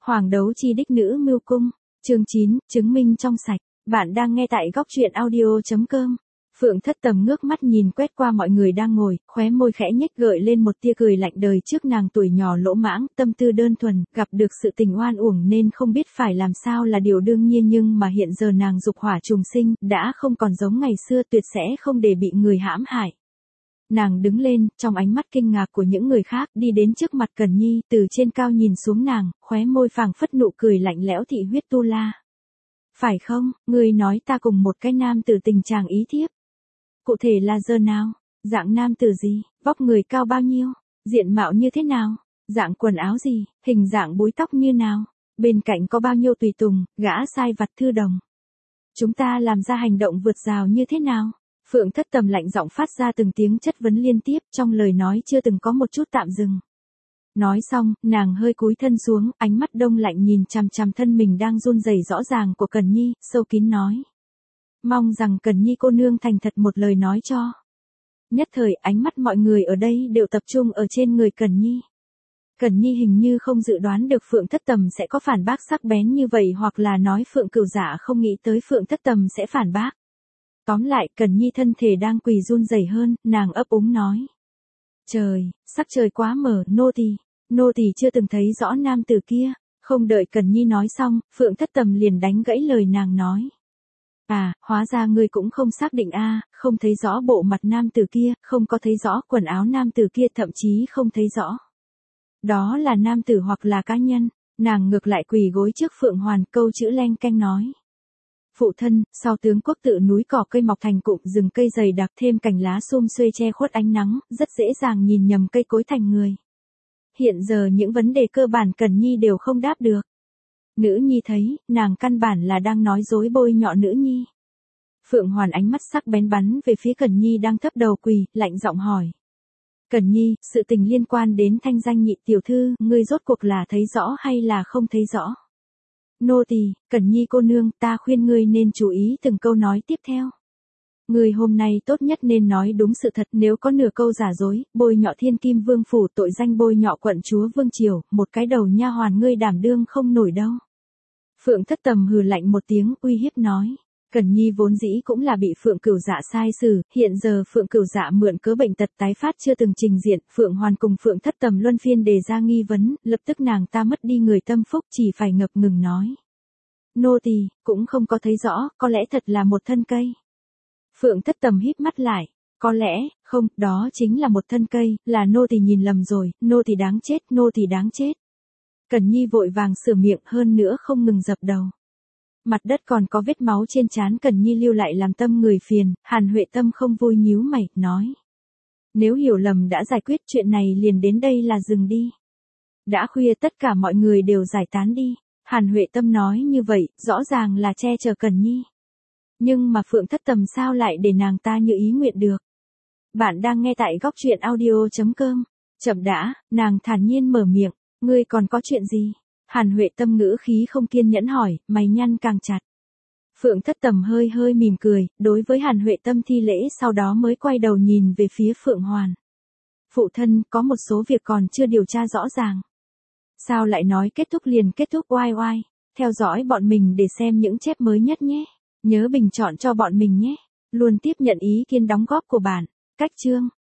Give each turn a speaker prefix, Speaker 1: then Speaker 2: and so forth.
Speaker 1: Hoàng đấu chi đích nữ mưu cung, chương 9, chứng minh trong sạch. Bạn đang nghe tại góc truyện audio.com. Phượng Thất Tầm ngước mắt nhìn quét qua mọi người đang ngồi, khóe môi khẽ nhếch gợi lên một tia cười lạnh đời trước nàng tuổi nhỏ lỗ mãng, tâm tư đơn thuần, gặp được sự tình oan uổng nên không biết phải làm sao là điều đương nhiên nhưng mà hiện giờ nàng dục hỏa trùng sinh, đã không còn giống ngày xưa tuyệt sẽ không để bị người hãm hại. Nàng đứng lên, trong ánh mắt kinh ngạc của những người khác, đi đến trước mặt Cẩn Nhi, từ trên cao nhìn xuống nàng, khóe môi phảng phất nụ cười lạnh lẽo thị huyết tu la. Phải không, ngươi nói ta cùng một cái nam tử tình chàng ý thiếp. Cụ thể là giờ nào, dạng nam tử gì, vóc người cao bao nhiêu, diện mạo như thế nào, dạng quần áo gì, hình dạng búi tóc như nào, bên cạnh có bao nhiêu tùy tùng, gã sai vặt thư đồng. Chúng ta làm ra hành động vượt rào như thế nào? Phượng Thất Tầm lạnh giọng phát ra từng tiếng chất vấn liên tiếp, trong lời nói chưa từng có một chút tạm dừng. Nói xong, nàng hơi cúi thân xuống, ánh mắt đông lạnh nhìn chằm chằm thân mình đang run rẩy rõ ràng của Cẩn Nhi, sâu kín nói. Mong rằng Cẩn Nhi cô nương thành thật một lời nói cho. Nhất thời ánh mắt mọi người ở đây đều tập trung ở trên người Cẩn Nhi. Cẩn Nhi hình như không dự đoán được Phượng Thất Tầm sẽ có phản bác sắc bén như vậy hoặc là nói Phượng Cửu Dạ không nghĩ tới Phượng Thất Tầm sẽ phản bác. Tóm lại, Cẩn Nhi thân thể đang quỳ run rẩy hơn, nàng ấp úng nói. Trời, sắc trời quá mờ, nô tỳ chưa từng thấy rõ nam tử kia. Không đợi Cẩn Nhi nói xong, Phượng Thất Tầm liền đánh gãy lời nàng nói. À, hóa ra ngươi cũng không xác định a, không thấy rõ bộ mặt nam tử kia, không có thấy rõ quần áo nam tử kia, thậm chí không thấy rõ. Đó là nam tử hoặc là cá nhân, nàng ngược lại quỳ gối trước Phượng Hoàn, câu chữ leng keng nói. Phụ thân, sau tướng quốc tự núi cỏ cây mọc thành cụm rừng cây dày đặc thêm cành lá sum xuê che khuất ánh nắng, rất dễ dàng nhìn nhầm cây cối thành người. Hiện giờ những vấn đề cơ bản Cẩn Nhi đều không đáp được. Nữ nhi thấy, nàng căn bản là đang nói dối bôi nhọ nữ nhi. Phượng Hoàn ánh mắt sắc bén bắn về phía Cẩn Nhi đang thấp đầu quỳ, lạnh giọng hỏi. Cẩn Nhi, sự tình liên quan đến thanh danh nhị tiểu thư, ngươi rốt cuộc là thấy rõ hay là không thấy rõ? Nô tỳ, Cẩn Nhi cô nương, ta khuyên ngươi nên chú ý từng câu nói tiếp theo. Ngươi hôm nay tốt nhất nên nói đúng sự thật, nếu có nửa câu giả dối, bôi nhọ Thiên Kim Vương phủ, tội danh bôi nhọ quận chúa Vương triều, một cái đầu nha hoàn ngươi đảm đương không nổi đâu. Phượng Thất Tầm hừ lạnh một tiếng, uy hiếp nói. Cẩn Nhi vốn dĩ cũng là bị Phượng Cửu Dạ sai xử, hiện giờ Phượng Cửu Dạ mượn cớ bệnh tật tái phát chưa từng trình diện, Phượng Hoàn cùng Phượng Thất Tầm luân phiên đề ra nghi vấn, lập tức nàng ta mất đi người tâm phúc, chỉ phải ngập ngừng nói. Nô tỳ cũng không có thấy rõ, có lẽ thật là một thân cây. Phượng Thất Tầm híp mắt lại, có lẽ, không, đó chính là một thân cây, là nô tỳ nhìn lầm rồi, nô tỳ đáng chết, nô tỳ đáng chết. Cẩn Nhi vội vàng sửa miệng hơn nữa không ngừng dập đầu. Mặt đất còn có vết máu trên trán Cẩn Nhi lưu lại làm tâm người phiền, Hàn Huệ Tâm không vui nhíu mày, nói. Nếu hiểu lầm đã giải quyết chuyện này liền đến đây là dừng đi. Đã khuya tất cả mọi người đều giải tán đi. Hàn Huệ Tâm nói như vậy, rõ ràng là che chở Cẩn Nhi. Nhưng mà Phượng Thất Tầm sao lại để nàng ta như ý nguyện được. Bạn đang nghe tại góc truyện audio.com. Chậm đã, nàng thản nhiên mở miệng, ngươi còn có chuyện gì? Hàn Huệ Tâm ngữ khí không kiên nhẫn hỏi, mày nhăn càng chặt. Phượng Thất Tầm hơi hơi mỉm cười, đối với Hàn Huệ Tâm thi lễ sau đó mới quay đầu nhìn về phía Phượng Hoàn. Phụ thân, có một số việc còn chưa điều tra rõ ràng. Sao lại nói kết thúc liền kết thúc oai oai, theo dõi bọn mình để xem những chép mới nhất nhé. Nhớ bình chọn cho bọn mình nhé. Luôn tiếp nhận ý kiến đóng góp của bạn. Cách chương.